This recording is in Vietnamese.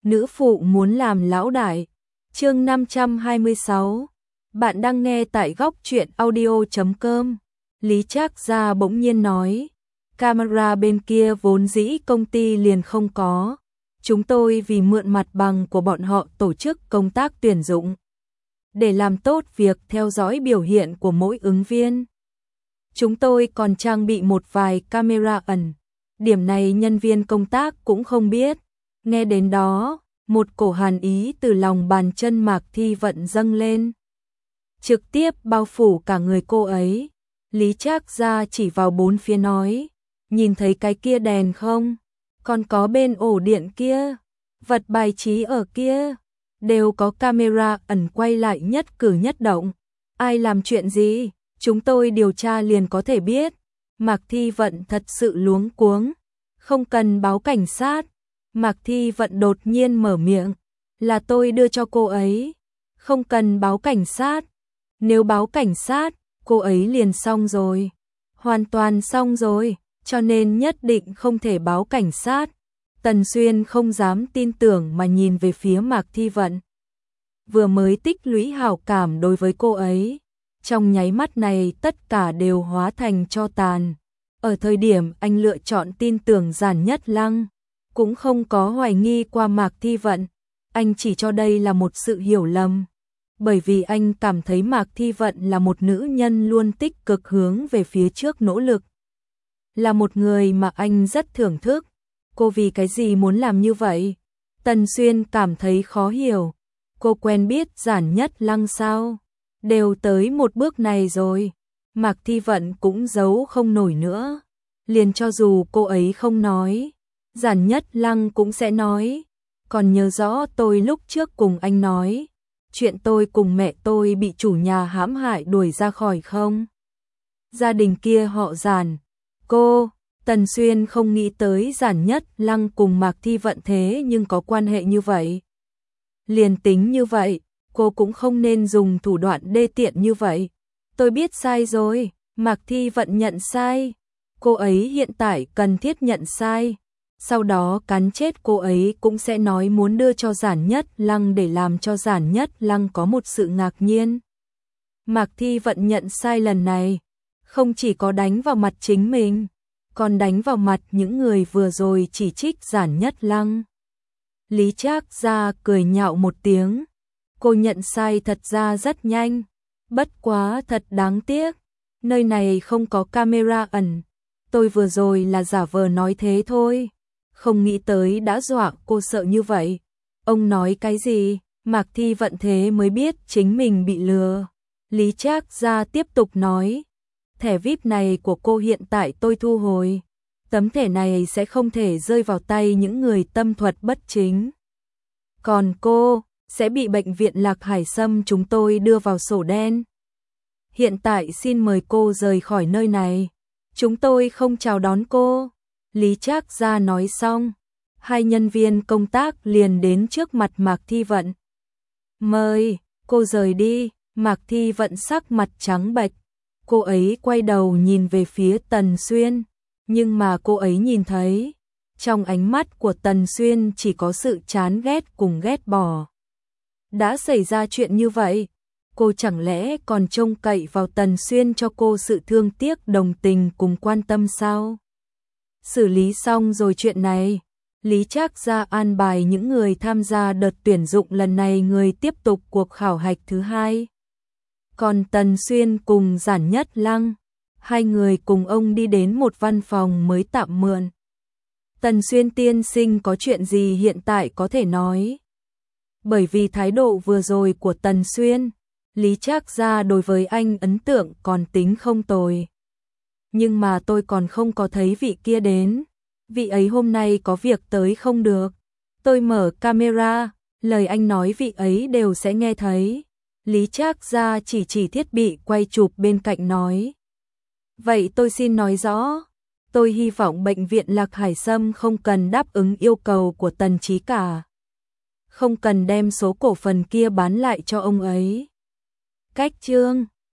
nữ phụ muốn làm lão đại. Chương 526. Bạn đang nghe tại góc truyện audio.com. Lý Trác Gia bỗng nhiên nói, camera bên kia vốn dĩ công ty liền không có. Chúng tôi vì mượn mặt bằng của bọn họ tổ chức công tác tuyển dụng. Để làm tốt việc theo dõi biểu hiện của mỗi ứng viên, chúng tôi còn trang bị một vài camera ẩn. Điểm này nhân viên công tác cũng không biết. Nghe đến đó, một cổ hàn ý từ lòng bàn chân Mạc Thi Vận dâng lên, trực tiếp bao phủ cả người cô ấy. Lý Trác Gia chỉ vào bốn phía nói, nhìn thấy cái kia đèn không? Còn có bên ổ điện kia, vật bài trí ở kia, đều có camera ẩn quay lại nhất cử nhất động. Ai làm chuyện gì, chúng tôi điều tra liền có thể biết. Mạc Thi Vận thật sự luống cuống. Không cần báo cảnh sát. Mạc Thi Vận đột nhiên mở miệng, là tôi đưa cho cô ấy. Không cần báo cảnh sát. Nếu báo cảnh sát, cô ấy liền xong rồi. Hoàn toàn xong rồi, cho nên nhất định không thể báo cảnh sát. Tần Xuyên không dám tin tưởng mà nhìn về phía Mạc Thi Vận. Vừa mới tích lũy hảo cảm đối với cô ấy, trong nháy mắt này tất cả đều hóa thành tro tàn. Ở thời điểm anh lựa chọn tin tưởng Giản Nhất Lăng, cũng không có hoài nghi qua Mạc Thi Vận, anh chỉ cho đây là một sự hiểu lầm. Bởi vì anh cảm thấy Mạc Thi Vận là một nữ nhân luôn tích cực hướng về phía trước nỗ lực. Là một người mà anh rất thưởng thức. Cô vì cái gì muốn làm như vậy? Tần Xuyên cảm thấy khó hiểu. Cô quen biết Giản Nhất Lăng sao? Đều tới một bước này rồi. Mạc Thi Vận cũng giấu không nổi nữa. Liền cho dù cô ấy không nói, Giản Nhất Lăng cũng sẽ nói. Còn nhớ rõ tôi lúc trước cùng anh nói, chuyện tôi cùng mẹ tôi bị chủ nhà hãm hại đuổi ra khỏi không? Gia đình kia họ Giản. Cô, Tần Xuyên không nghĩ tới Giản Nhất Lăng cùng Mạc Thi Vận thế nhưng có quan hệ như vậy. Liền tính như vậy, cô cũng không nên dùng thủ đoạn đê tiện như vậy. Tôi biết sai rồi, Mạc Thi Vận nhận sai. Cô ấy hiện tại cần thiết nhận sai. Sau đó cắn chết cô ấy cũng sẽ nói muốn đưa cho Giản Nhất Lăng để làm cho Giản Nhất Lăng có một sự ngạc nhiên. Mạc Thi Vận nhận sai lần này, không chỉ có đánh vào mặt chính mình, còn đánh vào mặt những người vừa rồi chỉ trích Giản Nhất Lăng. Lý Trác Gia cười nhạo một tiếng. Cô nhận sai thật ra rất nhanh. Bất quá thật đáng tiếc. Nơi này không có camera ẩn. Tôi vừa rồi là giả vờ nói thế thôi. Không nghĩ tới đã dọa cô sợ như vậy. Ông nói cái gì? Mạc Thi Vận thế mới biết chính mình bị lừa. Lý Trác Gia tiếp tục nói. Thẻ VIP này của cô hiện tại tôi thu hồi. Tấm thẻ này sẽ không thể rơi vào tay những người tâm thuật bất chính. Còn cô sẽ bị bệnh viện Lạc Hải Sâm chúng tôi đưa vào sổ đen. Hiện tại xin mời cô rời khỏi nơi này. Chúng tôi không chào đón cô. Lý Trác Gia nói xong, hai nhân viên công tác liền đến trước mặt Mạc Thi Vận. Mời, cô rời đi. Mạc Thi Vận sắc mặt trắng bệch. Cô ấy quay đầu nhìn về phía Tần Xuyên, nhưng mà cô ấy nhìn thấy, trong ánh mắt của Tần Xuyên chỉ có sự chán ghét cùng ghét bỏ. Đã xảy ra chuyện như vậy, cô chẳng lẽ còn trông cậy vào Tần Xuyên cho cô sự thương tiếc đồng tình cùng quan tâm sao? Xử lý xong rồi chuyện này, Lý Trác Gia an bài những người tham gia đợt tuyển dụng lần này người tiếp tục cuộc khảo hạch thứ hai. Còn Tần Xuyên cùng Giản Nhất Lăng, hai người cùng ông đi đến một văn phòng mới tạm mượn. Tần Xuyên tiên sinh có chuyện gì hiện tại có thể nói? Bởi vì thái độ vừa rồi của Tần Xuyên, Lý Trác Gia đối với anh ấn tượng còn tính không tồi. Nhưng mà tôi còn không có thấy vị kia đến. Vị ấy hôm nay có việc tới không được. Tôi mở camera, lời anh nói vị ấy đều sẽ nghe thấy. Lý Trác Gia chỉ thiết bị quay chụp bên cạnh nói. Vậy tôi xin nói rõ. Tôi hy vọng bệnh viện Lạc Hải Sâm không cần đáp ứng yêu cầu của Tần Chí cả. Không cần đem số cổ phần kia bán lại cho ông ấy. Cách chương